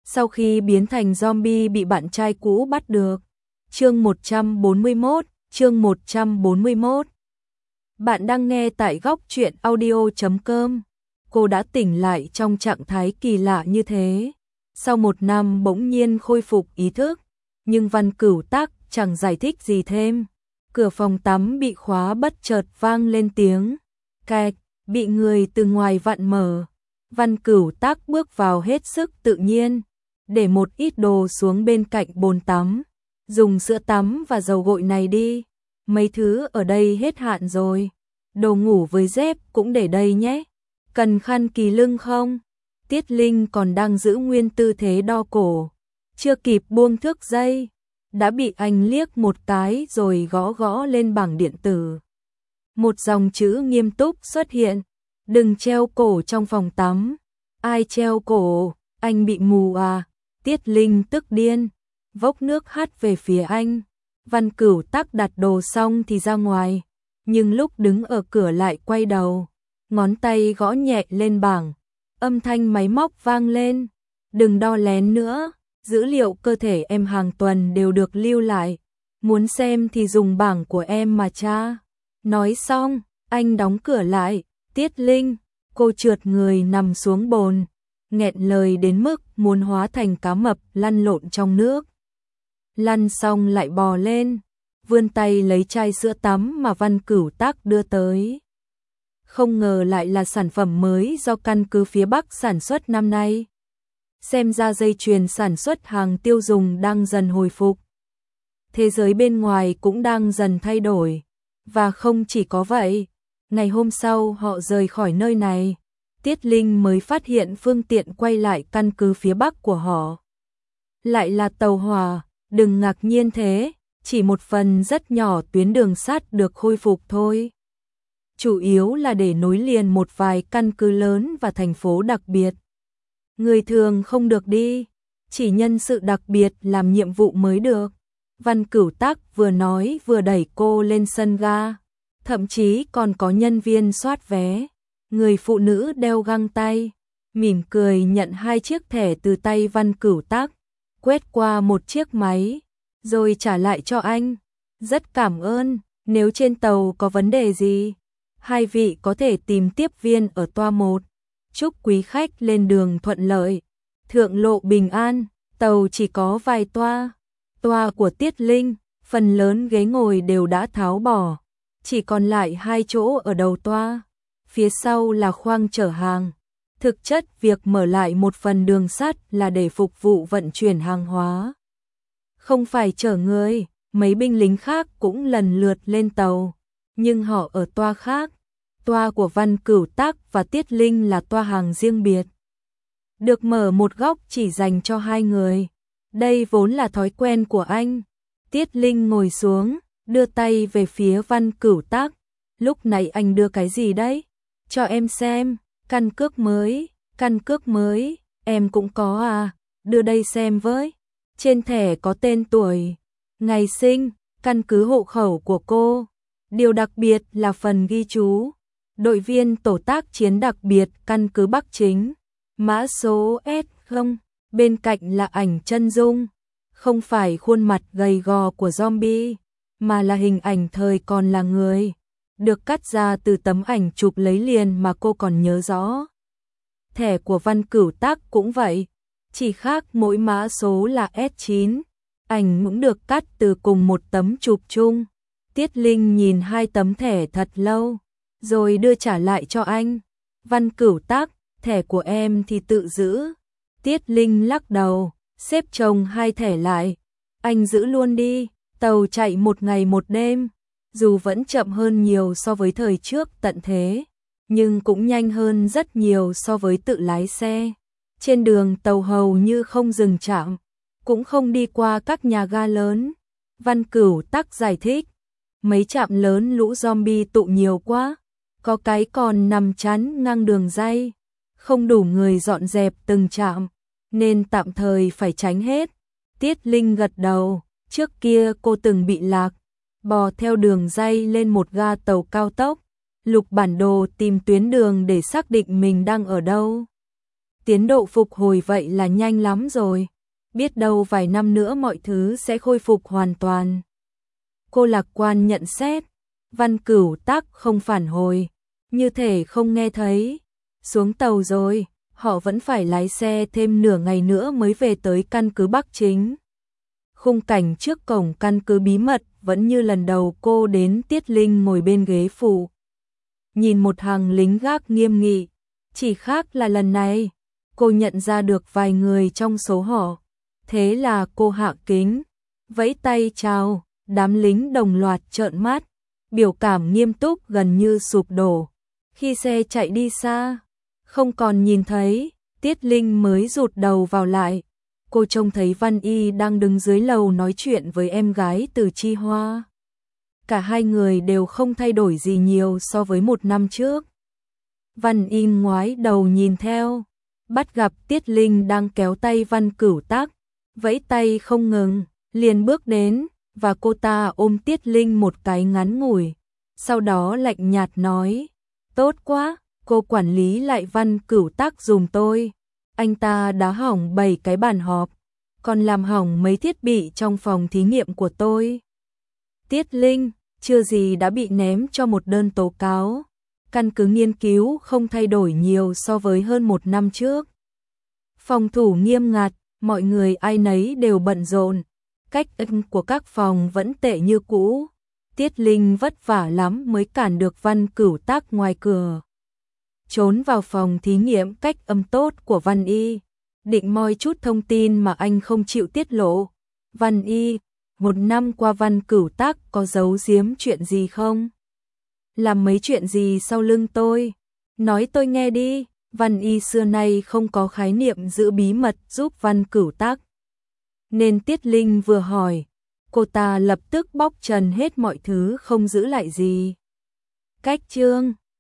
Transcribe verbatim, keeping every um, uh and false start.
sau khi biến thành zombie bị bạn trai cũ bắt được. Chương một trăm bốn mươi mốt, chương một trăm bốn mươi mốt. Bạn đang nghe tại góc truyện audio chấm com. Cô đã tỉnh lại trong trạng thái kỳ lạ như thế. Sau một năm bỗng nhiên khôi phục ý thức, nhưng Văn Cửu Tác chẳng giải thích gì thêm. Cửa phòng tắm bị khóa bất chợt vang lên tiếng kẹt, bị người từ ngoài vặn mở. Văn Cửu Tác bước vào hết sức tự nhiên, để một ít đồ xuống bên cạnh bồn tắm. Dùng sữa tắm và dầu gội này đi, mấy thứ ở đây hết hạn rồi. Đồ ngủ với dép cũng để đây nhé. Cần khăn kỳ lưng không? Tiết Linh còn đang giữ nguyên tư thế đo cổ, chưa kịp buông thước dây, đã bị anh liếc một cái rồi gõ gõ lên bảng điện tử. Một dòng chữ nghiêm túc xuất hiện, đừng treo cổ trong phòng tắm. Ai treo cổ, anh bị mù à? Tiết Linh tức điên, vốc nước hắt về phía anh. Văn Cửu Tác đặt đồ xong thì ra ngoài, nhưng lúc đứng ở cửa lại quay đầu, ngón tay gõ nhẹ lên bảng, âm thanh máy móc vang lên. Đừng đo lén nữa, dữ liệu cơ thể em hàng tuần đều được lưu lại, muốn xem thì dùng bảng của em mà tra. Nói xong, anh đóng cửa lại. Tiết Linh, cô trượt người nằm xuống bồn, nghẹn lời đến mức muốn hóa thành cá mập lăn lộn trong nước. Lăn xong lại bò lên, vươn tay lấy chai sữa tắm mà Văn Cửu Tác đưa tới. Không ngờ lại là sản phẩm mới do căn cứ phía Bắc sản xuất năm nay. Xem ra dây chuyền sản xuất hàng tiêu dùng đang dần hồi phục. Thế giới bên ngoài cũng đang dần thay đổi. Và không chỉ có vậy, ngày hôm sau họ rời khỏi nơi này, Tiết Linh mới phát hiện phương tiện quay lại căn cứ phía Bắc của họ lại là tàu hỏa. Đừng ngạc nhiên thế, chỉ một phần rất nhỏ tuyến đường sắt được khôi phục thôi. Chủ yếu là để nối liền một vài căn cứ lớn và thành phố đặc biệt. Người thường không được đi, chỉ nhân sự đặc biệt làm nhiệm vụ mới được. Văn Cửu Tác vừa nói vừa đẩy cô lên sân ga, thậm chí còn có nhân viên soát vé. Người phụ nữ đeo găng tay, mỉm cười nhận hai chiếc thẻ từ tay Văn Cửu Tác, quét qua một chiếc máy, rồi trả lại cho anh. Rất cảm ơn, nếu trên tàu có vấn đề gì, hai vị có thể tìm tiếp viên ở toa một. Chúc quý khách lên đường thuận lợi, thượng lộ bình an. Tàu chỉ có vài toa. Toa của Tiết Linh, phần lớn ghế ngồi đều đã tháo bỏ, chỉ còn lại hai chỗ ở đầu toa. Phía sau là khoang chở hàng. Thực chất việc mở lại một phần đường sắt là để phục vụ vận chuyển hàng hóa, không phải chở người. Mấy binh lính khác cũng lần lượt lên tàu, nhưng họ ở toa khác. Toa của Văn Cửu Tác và Tiết Linh là toa hàng riêng biệt, được mở một góc chỉ dành cho hai người. Đây vốn là thói quen của anh. Tiết Linh ngồi xuống, đưa tay về phía Văn Cửu Tác. Lúc này anh đưa cái gì đấy? Cho em xem. Căn cước mới. Căn cước mới, em cũng có à? Đưa đây xem với. Trên thẻ có tên tuổi, ngày sinh, căn cứ hộ khẩu của cô. Điều đặc biệt là phần ghi chú đội viên tổ tác chiến đặc biệt căn cứ Bắc Chính, mã số S không. Bên cạnh là ảnh chân dung, không phải khuôn mặt gầy gò của zombie, mà là hình ảnh thời còn là người, được cắt ra từ tấm ảnh chụp lấy liền mà cô còn nhớ rõ. Thẻ của Văn Cửu Tác cũng vậy, chỉ khác mỗi mã số là S chín, ảnh cũng được cắt từ cùng một tấm chụp chung. Tiết Linh nhìn hai tấm thẻ thật lâu, rồi đưa trả lại cho anh. Văn Cửu Tác, thẻ của em thì tự giữ. Tiết Linh lắc đầu, xếp chồng hai thẻ lại. Anh giữ luôn đi, tàu chạy một ngày một đêm, dù vẫn chậm hơn nhiều so với thời trước tận thế, nhưng cũng nhanh hơn rất nhiều so với tự lái xe. Trên đường tàu hầu như không dừng trạm, cũng không đi qua các nhà ga lớn. Văn Cửu Tác giải thích, mấy trạm lớn lũ zombie tụ nhiều quá, có cái còn nằm chắn ngang đường ray, không đủ người dọn dẹp từng trạm, nên tạm thời phải tránh hết. Tiết Linh gật đầu, trước kia cô từng bị lạc, bò theo đường ray lên một ga tàu cao tốc, lục bản đồ tìm tuyến đường để xác định mình đang ở đâu. tiến độ phục hồi vậy là nhanh lắm rồi. Biết đâu vài năm nữa mọi thứ sẽ khôi phục hoàn toàn. Cô lạc quan nhận xét. Văn Cửu Tác không phản hồi, như thể không nghe thấy. Xuống tàu rồi, họ vẫn phải lái xe thêm nửa ngày nữa mới về tới căn cứ Bắc Chính. Khung cảnh trước cổng căn cứ bí mật vẫn như lần đầu cô đến. Tiết Linh ngồi bên ghế phụ, nhìn một hàng lính gác nghiêm nghị. Chỉ khác là lần này, cô nhận ra được vài người trong số họ. Thế là cô hạ kính, vẫy tay chào, đám lính đồng loạt trợn mắt, biểu cảm nghiêm túc gần như sụp đổ. Khi xe chạy đi xa, không còn nhìn thấy, Tiết Linh mới rụt đầu vào lại. Cô trông thấy Văn Y đang đứng dưới lầu nói chuyện với em gái Từ Chi Hoa. Cả hai người đều không thay đổi gì nhiều so với một năm trước. Văn Y ngoái đầu nhìn theo, bắt gặp Tiết Linh đang kéo tay Văn Cửu Tác, vẫy tay không ngừng, liền bước đến, và cô ta ôm Tiết Linh một cái ngắn ngủi. Sau đó lạnh nhạt nói, tốt quá, cô quản lý lại Văn Cửu Tác giùm tôi. Anh ta đã hỏng bảy cái bàn họp, còn làm hỏng mấy thiết bị trong phòng thí nghiệm của tôi. Tiết Linh, chưa gì đã bị ném cho một đơn tố cáo. Căn cứ nghiên cứu không thay đổi nhiều so với hơn một năm trước. Phòng thủ nghiêm ngặt, mọi người ai nấy đều bận rộn. Cách âm của các phòng vẫn tệ như cũ. Tiết Linh vất vả lắm mới cản được Văn Cửu Tác ngoài cửa. Trốn vào phòng thí nghiệm cách âm tốt của Văn Y, định moi chút thông tin mà anh không chịu tiết lộ. Văn Y, một năm qua Văn Cửu Tác có giấu giếm chuyện gì không? Làm mấy chuyện gì sau lưng tôi? Nói tôi nghe đi. Văn Y xưa nay không có khái niệm giữ bí mật giúp Văn Cửu Tác. Nên Tiết Linh vừa hỏi, cô ta lập tức bóc trần hết mọi thứ không giữ lại gì. Cách chương